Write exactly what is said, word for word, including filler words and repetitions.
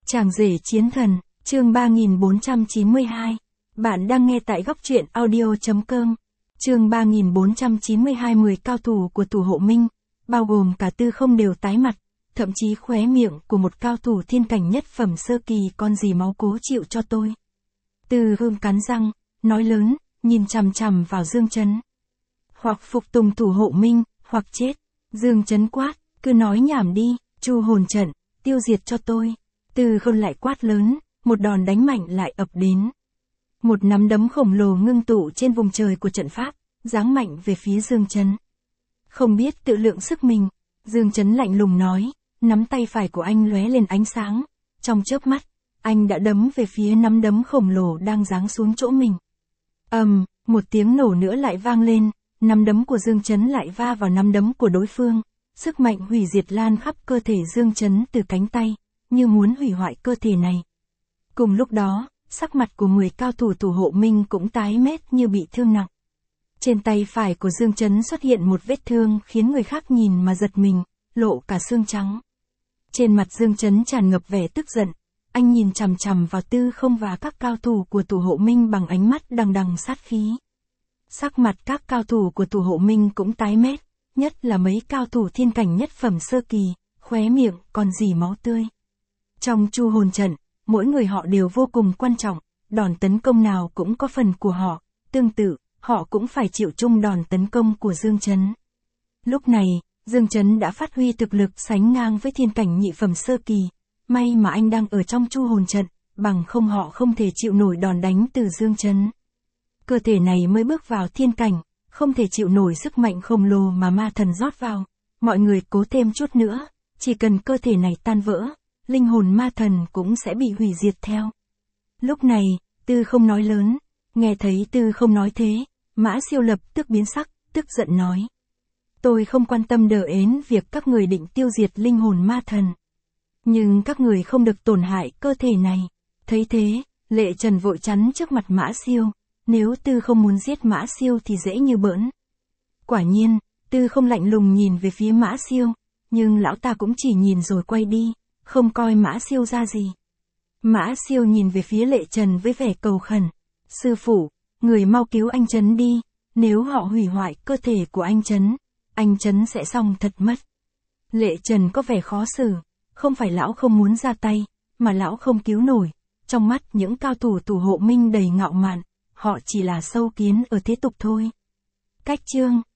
Chàng rể chiến thần, chương ba nghìn bốn trăm chín mươi hai. Bạn đang nghe tại góc truyện audio.com. Chương ba nghìn bốn trăm chín mươi hai mười cao thủ của thủ hộ minh, bao gồm cả Tư không đều tái mặt, thậm chí khóe miệng của một cao thủ thiên cảnh nhất phẩm sơ kỳ con gì máu cố chịu cho tôi. Tư Hương cắn răng, nói lớn, nhìn chằm chằm vào Dương Chấn. Hoặc phục tùng thủ hộ minh, hoặc chết. Dương Chấn quát, cứ nói nhảm đi, chu hồn trận, tiêu diệt cho tôi. Tư Khôn lại quát lớn, một đòn đánh mạnh lại ập đến. Một nắm đấm khổng lồ ngưng tụ trên vùng trời của trận pháp, giáng mạnh về phía Dương Chấn. Không biết tự lượng sức mình, Dương Chấn lạnh lùng nói, nắm tay phải của anh lóe lên ánh sáng. Trong chớp mắt, anh đã đấm về phía nắm đấm khổng lồ đang giáng xuống chỗ mình. Ầm, um, một tiếng nổ nữa lại vang lên, nắm đấm của Dương Chấn lại va vào nắm đấm của đối phương. Sức mạnh hủy diệt lan khắp cơ thể Dương Chấn từ cánh tay, như muốn hủy hoại cơ thể này. Cùng lúc đó, sắc mặt của mười cao thủ thủ hộ minh cũng tái mét như bị thương nặng. Trên tay phải của Dương Chấn xuất hiện một vết thương khiến người khác nhìn mà giật mình, lộ cả xương trắng. Trên mặt Dương Chấn tràn ngập vẻ tức giận, anh nhìn chằm chằm vào Tư Không và các cao thủ của thủ hộ minh bằng ánh mắt đằng đằng sát khí. Sắc mặt các cao thủ của thủ hộ minh cũng tái mét, nhất là mấy cao thủ thiên cảnh nhất phẩm sơ kỳ, khóe miệng còn rỉ máu tươi. Trong chu hồn trận, mỗi người họ đều vô cùng quan trọng, đòn tấn công nào cũng có phần của họ, tương tự, họ cũng phải chịu chung đòn tấn công của Dương Chấn. Lúc này, Dương Chấn đã phát huy thực lực sánh ngang với thiên cảnh nhị phẩm sơ kỳ, may mà anh đang ở trong chu hồn trận, bằng không họ không thể chịu nổi đòn đánh từ Dương Chấn. Cơ thể này mới bước vào thiên cảnh, không thể chịu nổi sức mạnh khổng lồ mà ma thần rót vào, mọi người cố thêm chút nữa, chỉ cần cơ thể này tan vỡ, linh hồn ma thần cũng sẽ bị hủy diệt theo. Lúc này, Tư Không nói lớn, nghe thấy Tư Không nói thế, Mã Siêu lập tức biến sắc, tức giận nói. Tôi không quan tâm đờ ến việc các người định tiêu diệt linh hồn ma thần. Nhưng các người không được tổn hại cơ thể này. Thấy thế, Lệ Trần vội chắn trước mặt Mã Siêu, nếu Tư Không muốn giết Mã Siêu thì dễ như bỡn. Quả nhiên, Tư Không lạnh lùng nhìn về phía Mã Siêu, nhưng lão ta cũng chỉ nhìn rồi quay đi, không coi Mã Siêu ra gì. Mã Siêu nhìn về phía Lệ Trần với vẻ cầu khẩn. Sư phụ, người mau cứu anh Trấn đi, nếu họ hủy hoại cơ thể của anh Trấn, anh Trấn sẽ xong thật mất. Lệ Trần có vẻ khó xử, không phải lão không muốn ra tay, mà lão không cứu nổi. Trong mắt những cao thủ thủ hộ minh đầy ngạo mạn, họ chỉ là sâu kiến ở thế tục thôi. Cách chương